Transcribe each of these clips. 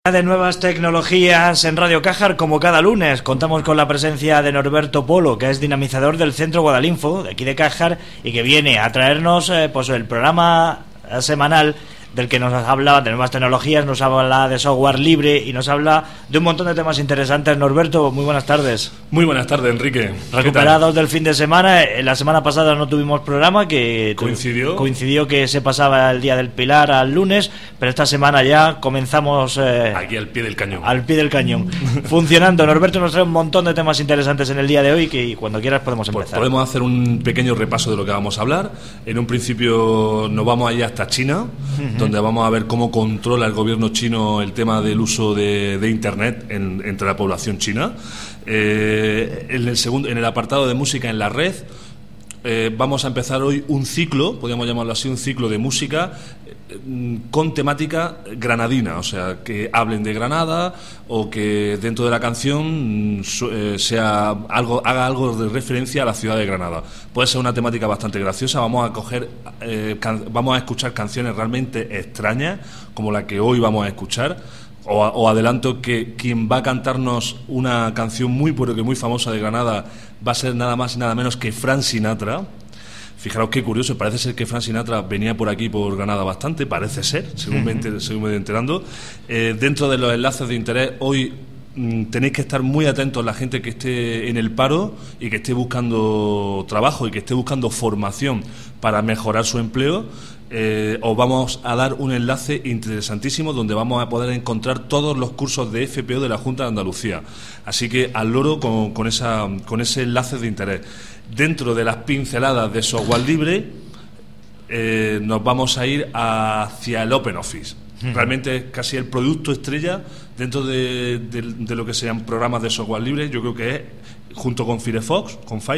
De nuevas tecnologías en Radio Cajar, como cada lunes, contamos con la presencia de Norberto Polo, que es dinamizador del Centro Guadalinfo, de aquí de Cajar, y que viene a traernos pues el programa semanal del que nos habla de nuevas tecnologías, nos habla de software libre y nos habla de un montón de temas interesantes. Norberto, muy buenas tardes. Muy buenas tardes, Enrique. Recuperados del fin de semana. La semana pasada no tuvimos programa, que coincidió que se pasaba el Día del Pilar al lunes, pero esta semana ya comenzamos aquí al pie del cañón. Al pie del cañón. Funcionando. Norberto nos trae un montón de temas interesantes en el día de hoy que cuando quieras podemos empezar. Pues podemos hacer un pequeño repaso de lo que vamos a hablar. En un principio nos vamos a ir hasta China, donde vamos a ver cómo controla el gobierno chino el tema del uso de Internet entre la población china. En el apartado de música en la red, vamos a empezar hoy un ciclo, podríamos llamarlo así, un ciclo de música con temática granadina, o sea, que hablen de Granada o que dentro de la canción haga algo de referencia a la ciudad de Granada. Puede ser una temática bastante graciosa. Vamos a escuchar canciones realmente extrañas, como la que hoy vamos a escuchar. O adelanto que quien va a cantarnos una canción muy pero que muy famosa de Granada va a ser nada más y nada menos que Frank Sinatra. Fijaros qué curioso, parece ser que Frank Sinatra venía por aquí, por Granada bastante, parece ser, según me voy enterando. Dentro de los enlaces de interés, hoy tenéis que estar muy atentos, la gente que esté en el paro y que esté buscando trabajo y que esté buscando formación para mejorar su empleo. Os vamos a dar un enlace interesantísimo donde vamos a poder encontrar todos los cursos de FPO de la Junta de Andalucía. Así que al loro con ese enlace de interés. Dentro de las pinceladas de software libre, nos vamos a ir hacia el OpenOffice. Realmente es casi el producto estrella dentro de lo que sean programas de software libre. Yo creo que es, junto con Firefox,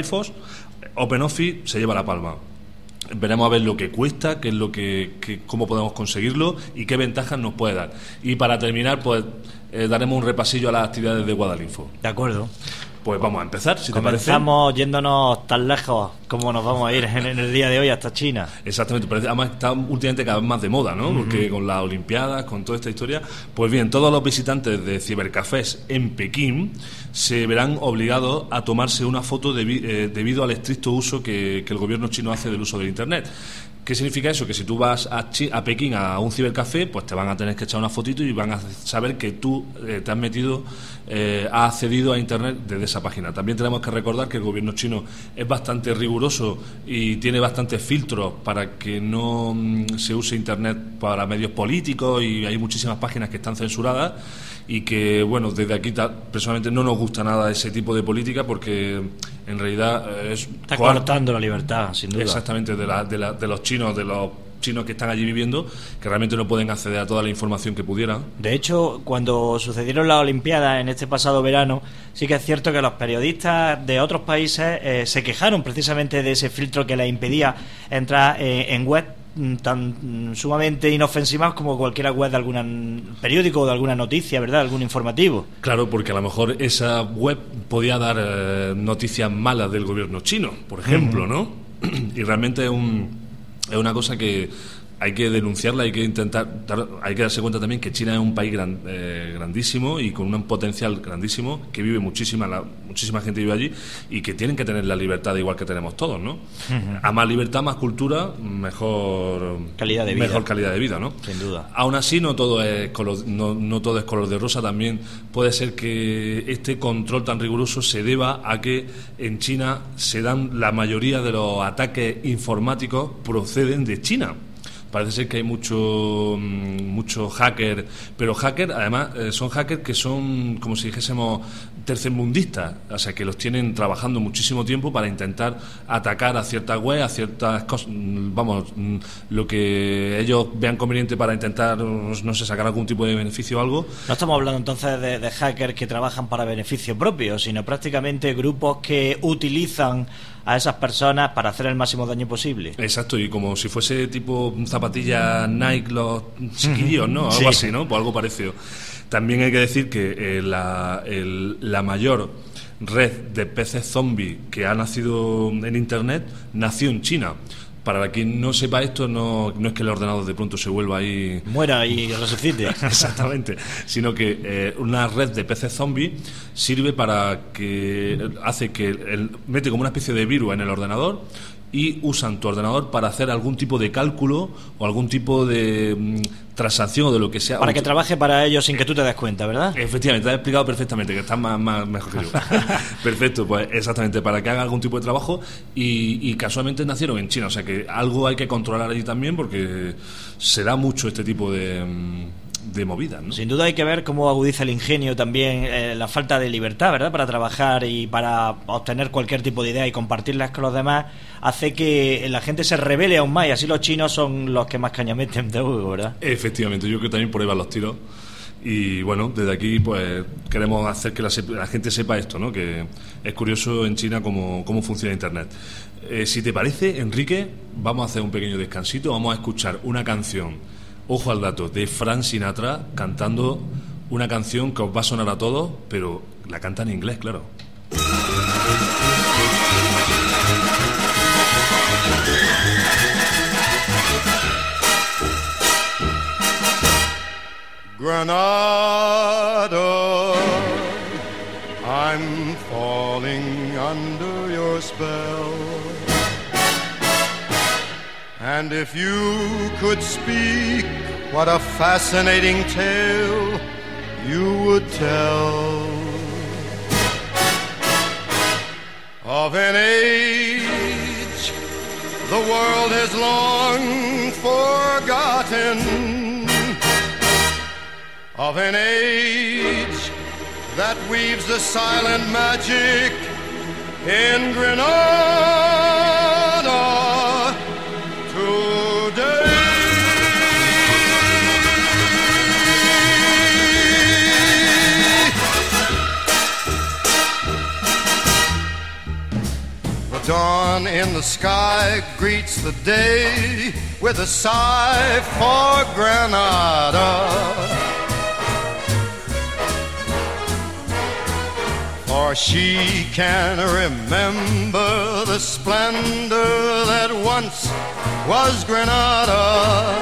OpenOffice se lleva la palma. Veremos a ver lo que cuesta, cómo podemos conseguirlo y qué ventajas nos puede dar. Y para terminar, pues daremos un repasillo a las actividades de Guadalinfo. De acuerdo. Pues vamos a empezar, si te parece. Comenzamos yéndonos tan lejos como nos vamos a ir en el día de hoy hasta China. Exactamente, además está últimamente cada vez más de moda, ¿no? Porque con las Olimpiadas, con toda esta historia, pues bien, todos los visitantes de cibercafés en Pekín se verán obligados a tomarse una foto debido al estricto uso que el gobierno chino hace del uso del Internet. ¿Qué significa eso? Que si tú vas a Pekín a un cibercafé, pues te van a tener que echar una fotito y van a saber que tú te has metido, has accedido a Internet desde esa página. También tenemos que recordar que el gobierno chino es bastante riguroso y tiene bastantes filtros para que no se use Internet para medios políticos, y hay muchísimas páginas que están censuradas y que, bueno, desde aquí personalmente no nos gusta nada ese tipo de política, porque en realidad está cortando la libertad, sin duda. Exactamente, de los chinos que están allí viviendo, que realmente no pueden acceder a toda la información que pudieran. De hecho, cuando sucedieron las Olimpiadas en este pasado verano, sí que es cierto que los periodistas de otros países se quejaron precisamente de ese filtro que les impedía entrar en web tan sumamente inofensivas como cualquier web de algún periódico o de alguna noticia, ¿verdad? Algún informativo. Claro, porque a lo mejor esa web podía dar noticias malas del gobierno chino, por ejemplo, ¿no? Y realmente es una cosa que hay que denunciarla, hay que darse cuenta también que China es un país grandísimo y con un potencial grandísimo, que vive muchísima gente vive allí, y que tienen que tener la libertad igual que tenemos todos, ¿no? A más libertad, más cultura, mejor calidad de vida, ¿no? Sin duda. Aún así, no todo es color de rosa. También puede ser que este control tan riguroso se deba a que en China la mayoría de los ataques informáticos proceden de China. Parece ser que hay mucho hacker, pero además son hackers que son, como si dijésemos, tercermundistas, o sea, que los tienen trabajando muchísimo tiempo para intentar atacar a ciertas webs, a ciertas cosas, lo que ellos vean conveniente para intentar, no sé, sacar algún tipo de beneficio o algo. No estamos hablando entonces de hackers que trabajan para beneficio propio, sino prácticamente grupos que utilizan a esas personas para hacer el máximo daño posible. Exacto, y como si fuese tipo zapatillas Nike, los chiquillos, ¿no? Algo así, ¿no? Pues algo parecido. También hay que decir que la mayor red de peces zombi que ha nacido en Internet nació en China. Para quien no sepa esto, no es que el ordenador de pronto se vuelva ahí... muera y resucite. Exactamente. Sino que una red de peces zombies sirve para que... hace que... mete como una especie de virus en el ordenador y usan tu ordenador para hacer algún tipo de cálculo o algún tipo de transacción o de lo que sea. Para que trabaje para ellos sin que tú te des cuenta, ¿verdad? Efectivamente, te has explicado perfectamente, que estás mejor que yo. Perfecto, pues exactamente, para que haga algún tipo de trabajo y casualmente nacieron en China, o sea que algo hay que controlar allí también porque se da mucho este tipo de movidas, ¿no? Sin duda hay que ver cómo agudiza el ingenio también la falta de libertad, ¿verdad? Para trabajar y para obtener cualquier tipo de idea y compartirlas con los demás, hace que la gente se rebele aún más, y así los chinos son los que más caña meten de juego, ¿verdad? Efectivamente, yo creo que también por ahí van los tiros. Y bueno, desde aquí pues queremos hacer que la gente sepa esto, ¿no? Que es curioso en China cómo funciona Internet. Si te parece, Enrique, vamos a hacer un pequeño descansito, vamos a escuchar una canción, ojo al dato, de Frank Sinatra cantando una canción que os va a sonar a todos, pero la canta en inglés, claro. Granada, I'm falling under your spell. And if you could speak, what a fascinating tale you would tell of an age the world has long forgotten, of an age that weaves a silent magic in Granada today. The dawn in the sky greets the day with a sigh for Granada. For she can remember the splendor that once was Granada.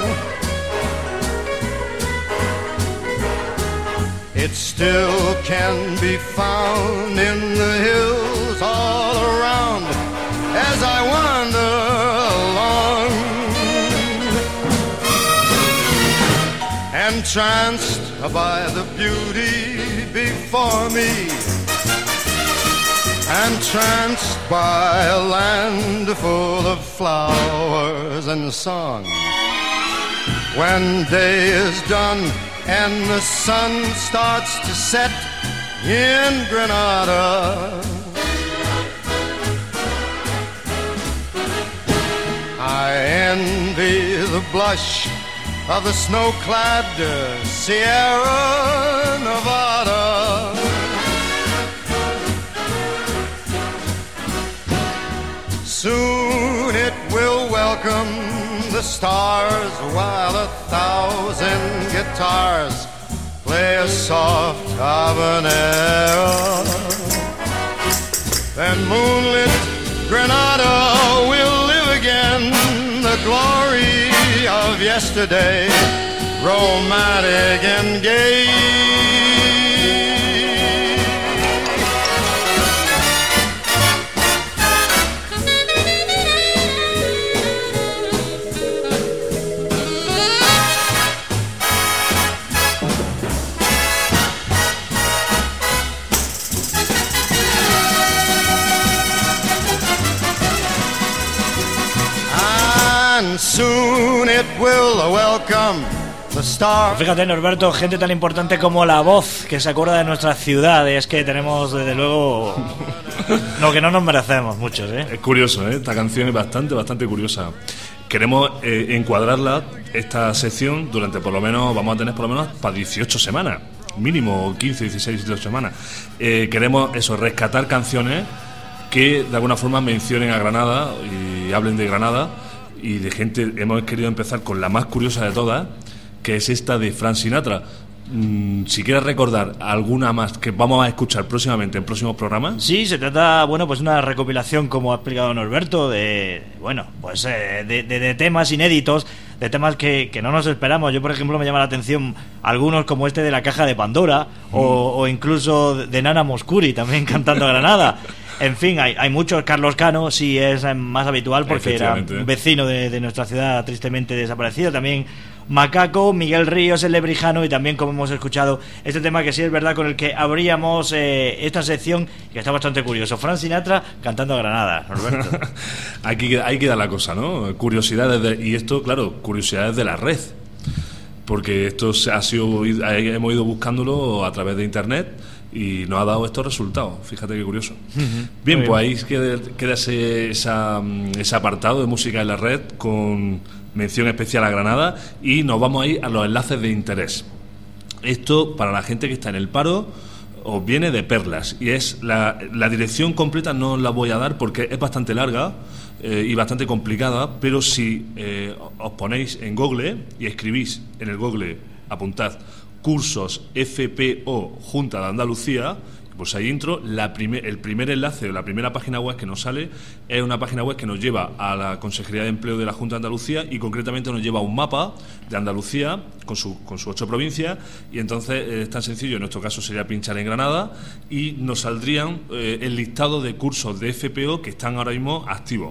It still can be found in the hills all around as I wander along, entranced by the beauty before me, entranced by a land full of flowers and song. When day is done and the sun starts to set in Granada, I envy the blush of the snow-clad Sierra Nevada. Soon it will welcome the stars while 1,000 guitars play a soft habanera. Then moonlit Granada will live again, the glory of yesterday, romantic and gay. Soon it will welcome the star. Fíjate, Norberto, gente tan importante como La Voz, que se acuerda de nuestras ciudades. Es que tenemos, desde luego, lo que no nos merecemos muchos, ¿eh? Es curioso, ¿eh? Esta canción es bastante curiosa. Queremos encuadrarla, esta sección, durante por lo menos, vamos a tener por lo menos para 18 semanas, mínimo 15, 16, 18 semanas. Queremos eso, rescatar canciones que de alguna forma mencionen a Granada y hablen de Granada. Y de gente, hemos querido empezar con la más curiosa de todas, que es esta de Frank Sinatra. Si quieres recordar alguna más que vamos a escuchar próximamente en próximos programas. Sí, se trata, bueno, pues una recopilación, como ha explicado Norberto, de temas inéditos, de temas que no nos esperamos. Yo, por ejemplo, me llama la atención algunos como este de la Caja de Pandora, o incluso de Nana Moscuri también cantando Granada. En fin, hay muchos. Carlos Cano sí es más habitual porque era un vecino de nuestra ciudad tristemente desaparecido. También Macaco, Miguel Ríos, el Lebrijano, y también, como hemos escuchado, este tema que sí es verdad con el que abríamos esta sección, que está bastante curioso. Frank Sinatra cantando Granada, Norberto. Ahí queda la cosa, ¿no? Curiosidades y esto, claro, curiosidades de la red, porque esto hemos ido buscándolo a través de internet y nos ha dado estos resultados. Fíjate qué curioso. Bien, pues ahí queda ese apartado de música en la red con mención especial a Granada, y nos vamos a ir a los enlaces de interés. Esto, para la gente que está en el paro, os viene de perlas, y es la dirección completa no os la voy a dar porque es bastante larga y bastante complicada, pero si os ponéis en Google y escribís en el Google, apuntad cursos FPO Junta de Andalucía, pues ahí intro, el primer enlace o la primera página web que nos sale es una página web que nos lleva a la Consejería de Empleo de la Junta de Andalucía, y concretamente nos lleva a un mapa de Andalucía con sus 8 provincias, y entonces es tan sencillo. En nuestro caso sería pinchar en Granada y nos saldrían el listado de cursos de FPO que están ahora mismo activos.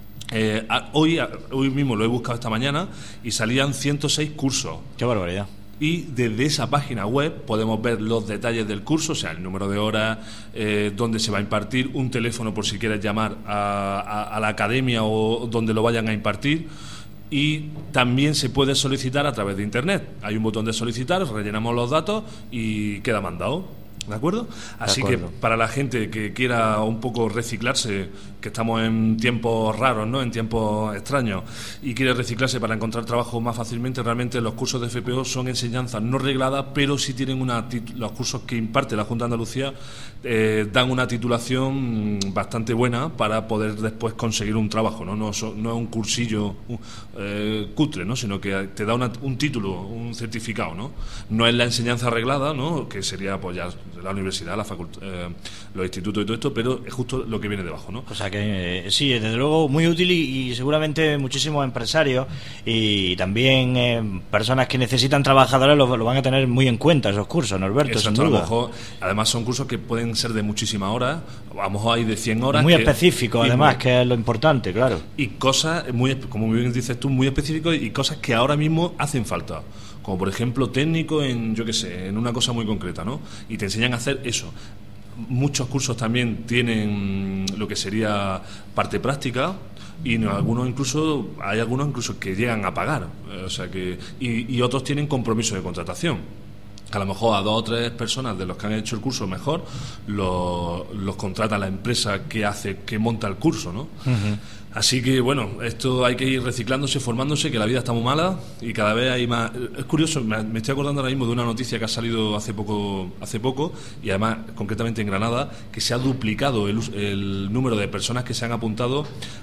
Hoy mismo lo he buscado esta mañana y salían 106 cursos. ¡Qué barbaridad! Y desde esa página web podemos ver los detalles del curso, o sea, el número de horas, dónde se va a impartir, un teléfono por si quieres llamar a la academia o donde lo vayan a impartir. Y también se puede solicitar a través de internet. Hay un botón de solicitar, rellenamos los datos y queda mandado. ¿De acuerdo? Así que para la gente que quiera un poco reciclarse, que estamos en tiempos raros, ¿no? En tiempos extraños, y quiere reciclarse para encontrar trabajo más fácilmente, realmente los cursos de FPO son enseñanzas no regladas, pero sí tienen los cursos que imparte la Junta de Andalucía dan una titulación bastante buena para poder después conseguir un trabajo, ¿no? No es un cursillo cutre, ¿no? Sino que te da un título, un certificado, ¿no? No es la enseñanza reglada, ¿no? Que sería pues ya la universidad, la facultad, los institutos y todo esto, pero es justo lo que viene debajo, ¿no? O sea que sí, desde luego muy útil, y seguramente muchísimos empresarios y también personas que necesitan trabajadores lo van a tener muy en cuenta, esos cursos, Norberto, sin duda. A lo mejor, además son cursos que pueden ser de muchísimas horas, a lo mejor hay de 100 horas. Muy específicos, además, que es lo importante, claro. Y cosas, como bien dices tú, muy específicos, y cosas que ahora mismo hacen falta. Como por ejemplo técnico en, yo qué sé, en una cosa muy concreta, ¿no? Y te enseñan a hacer eso. Muchos cursos también tienen lo que sería parte práctica, y hay algunos incluso que llegan a pagar, o sea que y otros tienen compromiso de contratación. A lo mejor a 2 o 3 personas de los que han hecho el curso mejor los contrata la empresa que monta el curso, ¿no? Uh-huh. Así que bueno, esto hay que ir reciclándose, formándose, que la vida está muy mala y cada vez hay más. Es curioso, me estoy acordando ahora mismo de una noticia que ha salido hace poco, y además concretamente en Granada, que se ha duplicado el número de personas que se han apuntado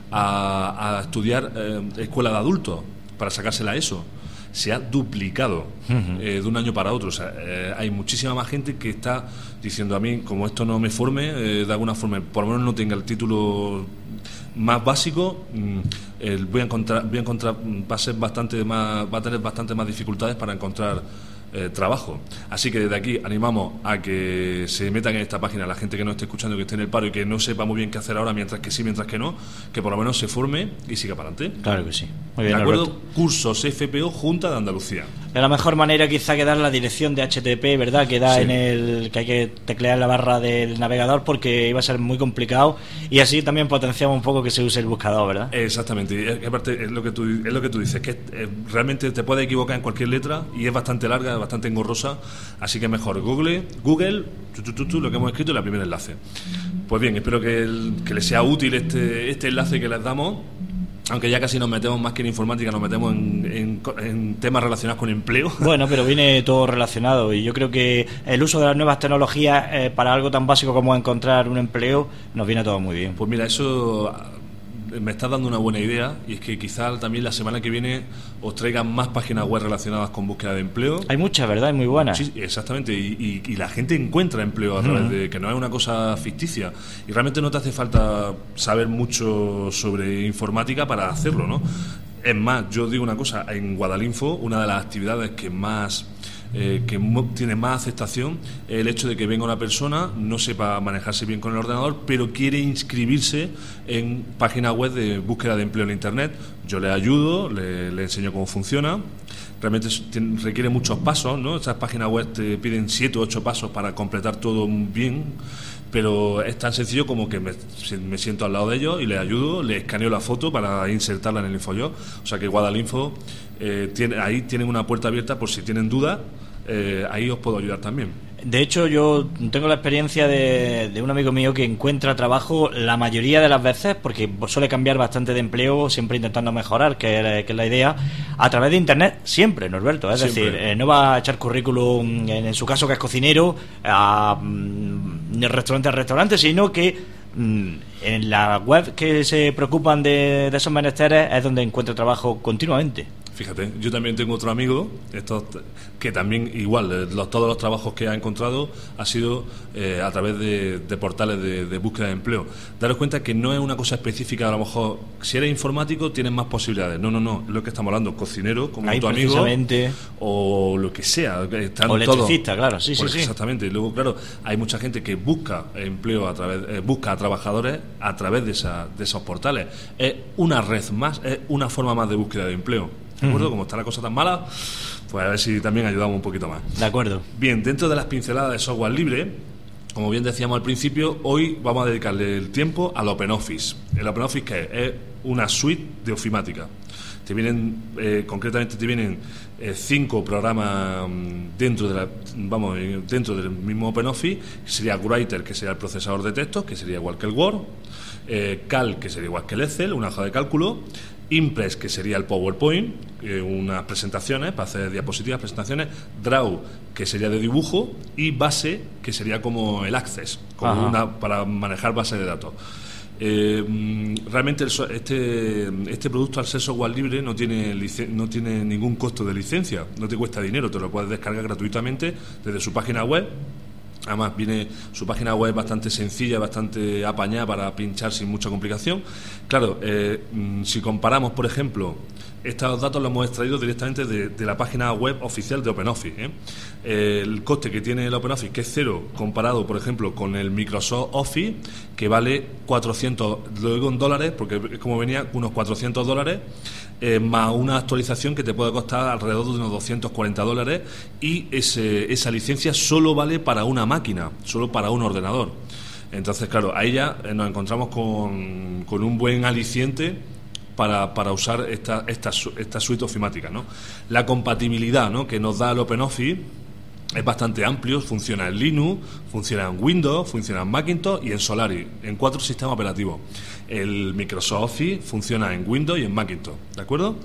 a estudiar escuela de adultos para sacarse la ESO. Se ha duplicado de un año para otro. O sea, hay muchísima más gente que está diciendo, a mí, como esto no me forme, de alguna forma, por lo menos no tenga el título más básico, va a tener bastante más dificultades para encontrar trabajo. Así que desde aquí animamos a que se metan en esta página la gente que no esté escuchando, que esté en el paro y que no sepa muy bien qué hacer ahora, mientras que sí, mientras que no, que por lo menos se forme y siga para adelante. Claro que sí. Muy bien, de acuerdo, Alberto. Cursos FPO Junta de Andalucía. De la mejor manera quizá que dar la dirección de HTTP, ¿verdad? Que da sí. que hay que teclear la barra del navegador, porque iba a ser muy complicado, y así también potenciamos un poco que se use el buscador, ¿verdad? Exactamente. Y aparte es lo que tú dices, que realmente te puedes equivocar en cualquier letra y es bastante larga, bastante engorrosa, así que mejor Google, lo que hemos escrito y el primer enlace. Pues bien, espero que les sea útil este enlace que les damos, aunque ya casi nos metemos más que en informática, nos metemos en temas relacionados con empleo. Bueno, pero viene todo relacionado, y yo creo que el uso de las nuevas tecnologías para algo tan básico como encontrar un empleo nos viene todo muy bien. Pues mira, eso me estás dando una buena idea, y es que quizás también la semana que viene os traigan más páginas web relacionadas con búsqueda de empleo. Hay muchas, ¿verdad? Muy buenas. Sí, exactamente, y la gente encuentra empleo a través de que no es una cosa ficticia, y realmente no te hace falta saber mucho sobre informática para hacerlo, ¿no? Es más, yo digo una cosa, en Guadalinfo una de las actividades que más tiene más aceptación es el hecho de que venga una persona, no sepa manejarse bien con el ordenador, pero quiere inscribirse en páginas web de búsqueda de empleo en Internet. Yo le ayudo, le enseño cómo funciona. Realmente requiere muchos pasos, ¿no? Estas páginas web te piden 7 o 8 pasos para completar todo bien, pero es tan sencillo como que me siento al lado de ellos y les ayudo, les escaneo la foto para insertarla en el InfoYo. O sea que Guadalinfo ahí tienen una puerta abierta por si tienen dudas, ahí os puedo ayudar también. De hecho, yo tengo la experiencia de un amigo mío que encuentra trabajo la mayoría de las veces, porque suele cambiar bastante de empleo, siempre intentando mejorar, que es la idea, a través de Internet, siempre, Norberto. Es Siempre. decir, no va a echar currículum, en su caso que es cocinero, de restaurante a restaurante, sino que en la web que se preocupan de esos menesteres es donde encuentra trabajo continuamente. Fíjate, yo también tengo otro amigo que también igual, todos los trabajos que ha encontrado ha sido a través de portales de búsqueda de empleo. Daros cuenta que no es una cosa específica, a lo mejor si eres informático tienes más posibilidades. No, es lo que estamos hablando, cocinero, como Ahí tu amigo, precisamente. O lo que sea. Están O electricista, todos. claro, sí. Exactamente. Y luego, claro, hay mucha gente que busca empleo busca a trabajadores a través de esos portales. Es una red más, es una forma más de búsqueda de empleo. ¿De acuerdo? Como está la cosa tan mala, pues a ver si también ayudamos un poquito más. De acuerdo. Bien, dentro de las pinceladas de software libre, como bien decíamos al principio, hoy vamos a dedicarle el tiempo al OpenOffice. ¿El OpenOffice qué es? Es una suite de ofimática. Concretamente te vienen 5 programas dentro del mismo OpenOffice, que sería Writer, que sería el procesador de textos, que sería igual que el Word, Calc, que sería igual que el Excel, una hoja de cálculo, Impress, que sería el PowerPoint, unas presentaciones para hacer diapositivas, presentaciones, Draw, que sería de dibujo, y Base, que sería como el Access, como para manejar base de datos. Realmente este producto, al ser software libre, no tiene ningún costo de licencia, no te cuesta dinero, te lo puedes descargar gratuitamente desde su página web. Además, su página web bastante sencilla, bastante apañada para pinchar sin mucha complicación. Claro, si comparamos, por ejemplo, estos datos los hemos extraído directamente de la página web oficial de OpenOffice. El coste que tiene el OpenOffice, que es 0, comparado, por ejemplo, con el Microsoft Office, que vale 400, lo digo en dólares, porque es como venía, unos $400, más una actualización que te puede costar alrededor de unos $240, y esa licencia solo vale para una máquina, solo para un ordenador. Entonces, claro, ahí ya nos encontramos con un buen aliciente para usar esta suite ofimática, ¿no? La compatibilidad, ¿no?, que nos da el OpenOffice es bastante amplio, funciona en Linux, funciona en Windows, funciona en Macintosh y en Solaris, en 4 sistemas operativos. El Microsoft Office funciona en Windows y en Macintosh, ¿de acuerdo?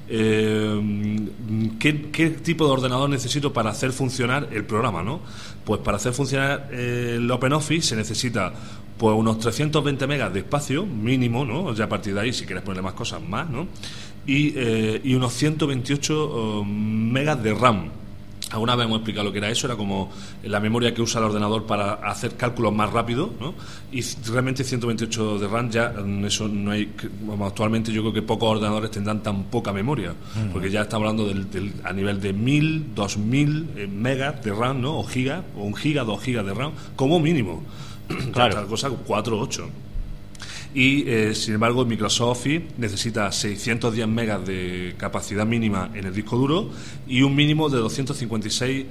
¿Qué tipo de ordenador necesito para hacer funcionar el programa, ¿no? Pues para hacer funcionar el OpenOffice se necesita pues unos 320 megas de espacio mínimo, ¿no? Ya a partir de ahí, si quieres ponerle más cosas, más, ¿no? Y unos 128 megas de RAM. Alguna vez hemos explicado lo que era eso, era como la memoria que usa el ordenador para hacer cálculos más rápido, ¿no? Y realmente 128 de RAM, ya eso no hay, actualmente yo creo que pocos ordenadores tendrán tan poca memoria, porque ya estamos hablando a nivel de 1000, 2000 megas de RAM, ¿no? O gigas, o 1 giga, 2 gigas de RAM, como mínimo. Claro. Esta cosa 4 o 8. Y sin embargo, Microsoft Office necesita 610 megas de capacidad mínima en el disco duro y un mínimo de 256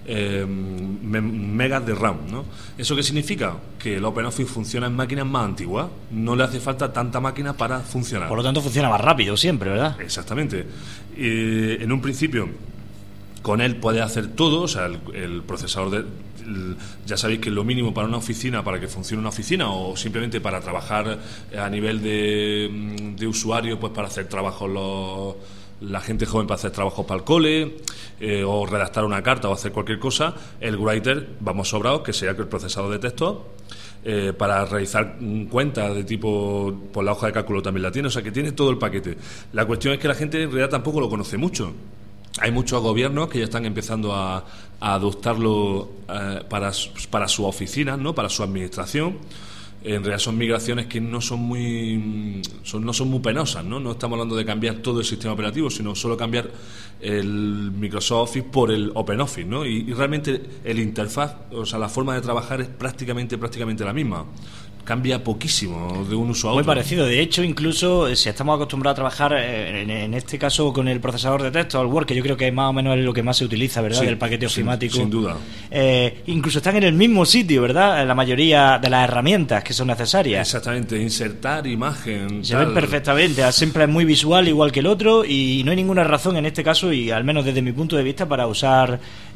megas de RAM, ¿no? ¿Eso qué significa? Que el OpenOffice funciona en máquinas más antiguas, no le hace falta tanta máquina para funcionar. Por lo tanto, funciona más rápido siempre, ¿verdad? Exactamente. En un principio, con él puede hacer todo, o sea, el procesador ya sabéis que lo mínimo para una oficina, para que funcione una oficina, o simplemente para trabajar a nivel de usuario, pues para hacer trabajos la gente joven para hacer trabajos para el cole, o redactar una carta o hacer cualquier cosa, el writer vamos sobrados, que sería el procesador de texto, para realizar cuentas de tipo, por la hoja de cálculo también la tiene, o sea que tiene todo el paquete. La cuestión es que la gente en realidad tampoco lo conoce mucho. Hay muchos gobiernos que ya están empezando a adoptarlo para sus oficinas, ¿no? Para su administración. En realidad son migraciones que no son muy penosas, ¿no? No estamos hablando de cambiar todo el sistema operativo, sino solo cambiar el Microsoft Office por el OpenOffice, ¿no? Y realmente el interfaz, o sea, la forma de trabajar es prácticamente la misma. Cambia poquísimo de un uso a otro. Muy parecido. De hecho, incluso si estamos acostumbrados a trabajar, en este caso, con el procesador de texto, el Word, que yo creo que más o menos es lo que más se utiliza, ¿verdad? Sí, del paquete ofimático. Sin duda. Incluso están en el mismo sitio, ¿verdad? La mayoría de las herramientas que son necesarias. Exactamente. Insertar imagen. Se ven perfectamente. Siempre es muy visual, igual que el otro, y no hay ninguna razón en este caso, y al menos desde mi punto de vista, para usar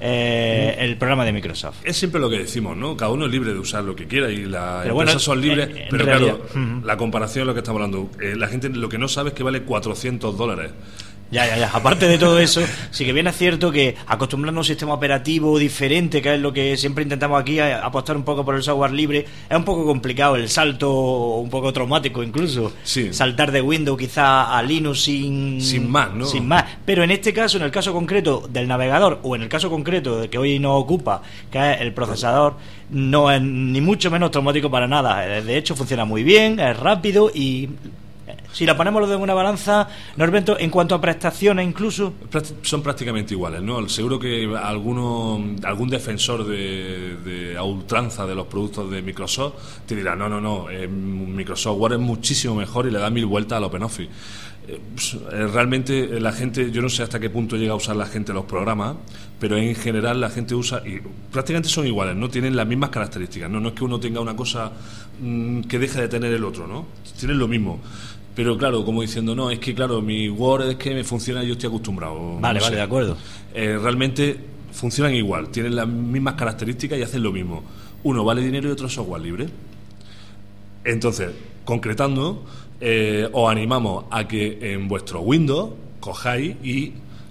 el programa de Microsoft. Es siempre lo que decimos, ¿no? Cada uno es libre de usar lo que quiera, y las empresas son libres, pero realidad, claro, la comparación es lo que estamos hablando. La gente lo que no sabe es que vale $400. Ya. Aparte de todo eso, sí que bien es cierto que acostumbrarnos a un sistema operativo diferente, que es lo que siempre intentamos aquí, apostar un poco por el software libre, es un poco complicado, el salto un poco traumático incluso. Sí. Saltar de Windows quizá a Linux sin más, ¿no? Sin más. Pero en este caso, en el caso concreto del navegador, o en el caso concreto de que hoy nos ocupa, que es el procesador, no es ni mucho menos traumático para nada. De hecho, funciona muy bien, es rápido y... Si la ponemos en una balanza, Norberto, en cuanto a prestaciones incluso... Son prácticamente iguales, ¿no? Seguro que algún defensor de a ultranza de los productos de Microsoft te dirá, no, Microsoft Word es muchísimo mejor y le da 1000 vueltas al OpenOffice. Realmente la gente, yo no sé hasta qué punto llega a usar la gente los programas, pero en general la gente usa, y prácticamente son iguales, no tienen las mismas características, no es que uno tenga una cosa que deje de tener el otro, ¿no? Tienen lo mismo. Pero claro, como diciendo, no, es que claro, mi Word es que me funciona y yo estoy acostumbrado. Vale, de acuerdo. Realmente funcionan igual, tienen las mismas características y hacen lo mismo. Uno vale dinero y otro es software libre. Entonces, concretando, os animamos a que en vuestro Windows cojáis y...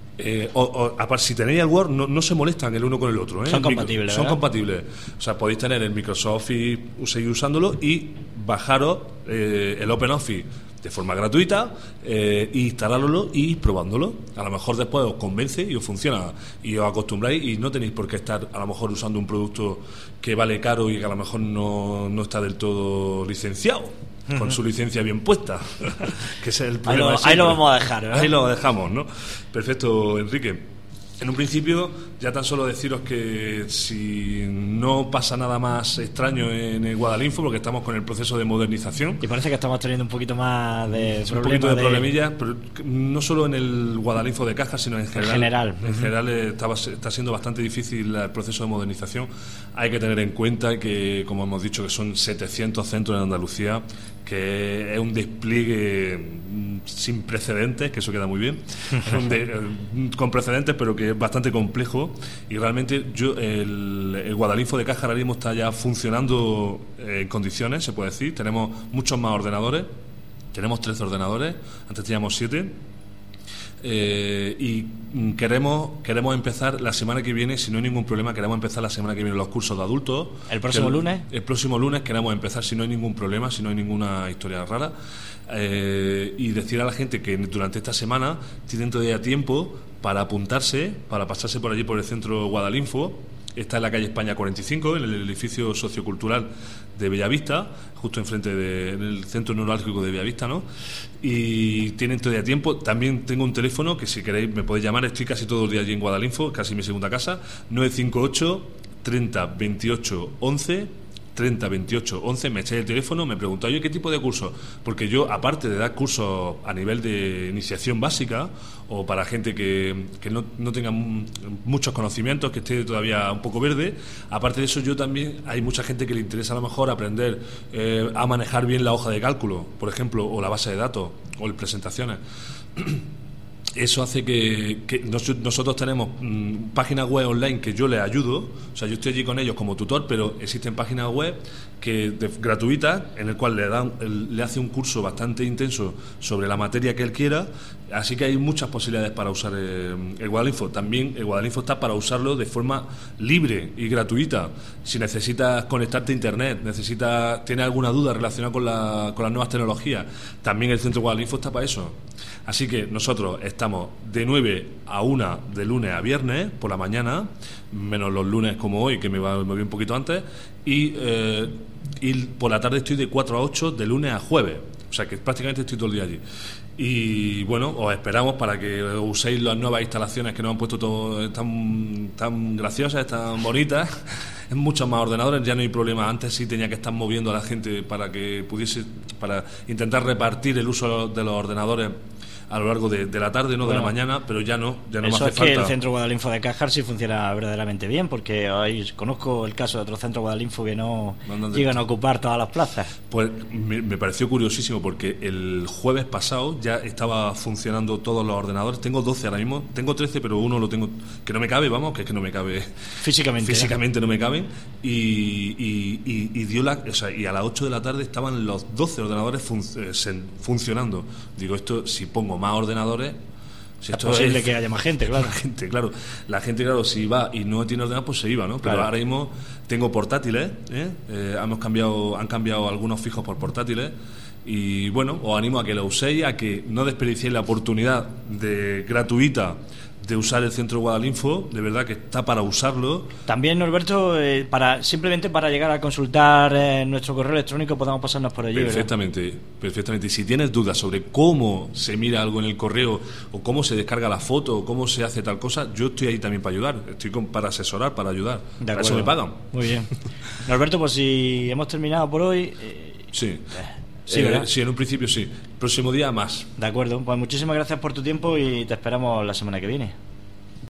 aparte, si tenéis el Word, no se molestan el uno con el otro, ¿eh? Son compatibles, son compatibles. O sea, podéis tener el Microsoft y seguir usándolo y bajaros el OpenOffice de forma gratuita, instalároslo y ir probándolo. A lo mejor después os convence y os funciona y os acostumbráis y no tenéis por qué estar a lo mejor usando un producto que vale caro y que a lo mejor no está del todo licenciado, con su licencia bien puesta, que es el problema. Ahí lo vamos a dejar, ¿verdad? Ahí lo dejamos, ¿no? Perfecto, Enrique. En un principio, ya tan solo deciros que si no pasa nada más extraño en el Guadalinfo, porque estamos con el proceso de modernización. Y parece que estamos teniendo un poquito más de problemillas, pero no solo en el Guadalinfo de Cajas, sino en general. En general está siendo bastante difícil el proceso de modernización. Hay que tener en cuenta que, como hemos dicho, que son 700 centros en Andalucía, que es un despliegue sin precedentes, que eso queda muy bien, con precedentes, pero que es bastante complejo. Y realmente el Guadalinfo de Caja ahora mismo está ya funcionando en condiciones, se puede decir. Tenemos muchos más ordenadores, tenemos 13 ordenadores, antes teníamos 7. Y queremos empezar la semana que viene, si no hay ningún problema, queremos empezar la semana que viene los cursos de adultos. ¿El próximo lunes? El próximo lunes queremos empezar, si no hay ningún problema, si no hay ninguna historia rara. Y decir a la gente que durante esta semana tienen todavía tiempo para apuntarse, para pasarse por allí por el centro Guadalinfo. Está en la calle España 45, en el edificio sociocultural de Bellavista, justo enfrente del centro neurálgico de Bellavista, ¿no? Y tienen todavía tiempo. También tengo un teléfono que, si queréis, me podéis llamar. Estoy casi todo el día allí en Guadalinfo, casi mi segunda casa. 958 30 28 11 30 28 11. Me echáis el teléfono, me preguntáis, oye, ¿qué tipo de curso? Porque yo, aparte de dar cursos a nivel de iniciación básica o para gente que no tenga muchos conocimientos, que esté todavía un poco verde, aparte de eso, yo también, hay mucha gente que le interesa a lo mejor aprender a manejar bien la hoja de cálculo, por ejemplo, o la base de datos o las presentaciones. eso hace que nosotros tenemos páginas web online que yo les ayudo, o sea, yo estoy allí con ellos como tutor, pero existen páginas web gratuitas en el cual le hace un curso bastante intenso sobre la materia que él quiera, así que hay muchas posibilidades para usar el Guadalinfo. También el Guadalinfo está para usarlo de forma libre y gratuita. Si necesitas conectarte a internet, tienes alguna duda relacionada con las nuevas tecnologías, también el Centro Guadalinfo está para eso. Así que nosotros estamos de 9 a 1 de lunes a viernes por la mañana, menos los lunes como hoy, que me voy un poquito antes, y por la tarde estoy de 4 a 8 de lunes a jueves. O sea que prácticamente estoy todo el día allí. Y bueno, os esperamos para que uséis las nuevas instalaciones que nos han puesto tan graciosas, tan bonitas. En muchos más ordenadores ya no hay problema. Antes sí tenía que estar moviendo a la gente para intentar repartir el uso de los ordenadores a lo largo de la tarde, no de la mañana, pero ya no me hace falta. Que el Centro Guadalinfo de Cajar sí funciona verdaderamente bien, porque hoy conozco el caso de otros centros Guadalinfo que no llegan a ocupar todas las plazas. Pues me pareció curiosísimo, porque el jueves pasado ya estaba funcionando todos los ordenadores. Tengo 12 ahora mismo, tengo 13, pero uno lo tengo que no me cabe, que es que no me cabe físicamente no me caben, y dio y a las 8 de la tarde estaban los 12 ordenadores funcionando. Digo, esto, si pongo más ordenadores, es posible que haya más gente, claro. La gente, si va y no tiene ordenador, pues se iba, ¿no? Pero ahora mismo tengo portátiles, han cambiado algunos fijos por portátiles, y bueno, os animo a que lo uséis, a que no desperdiciéis la oportunidad gratuita de usar el Centro Guadalinfo. De verdad que está para usarlo. También, Norberto, simplemente para llegar a consultar nuestro correo electrónico, podamos pasarnos por allí. Perfectamente. Y si tienes dudas sobre cómo se mira algo en el correo, o cómo se descarga la foto, o cómo se hace tal cosa, yo estoy ahí también para ayudar. Estoy para asesorar, para ayudar. Para eso me pagan. Muy bien. Norberto, pues si hemos terminado por hoy. Sí. Sí, en un principio sí. Próximo día más. De acuerdo, pues muchísimas gracias por tu tiempo y te esperamos la semana que viene.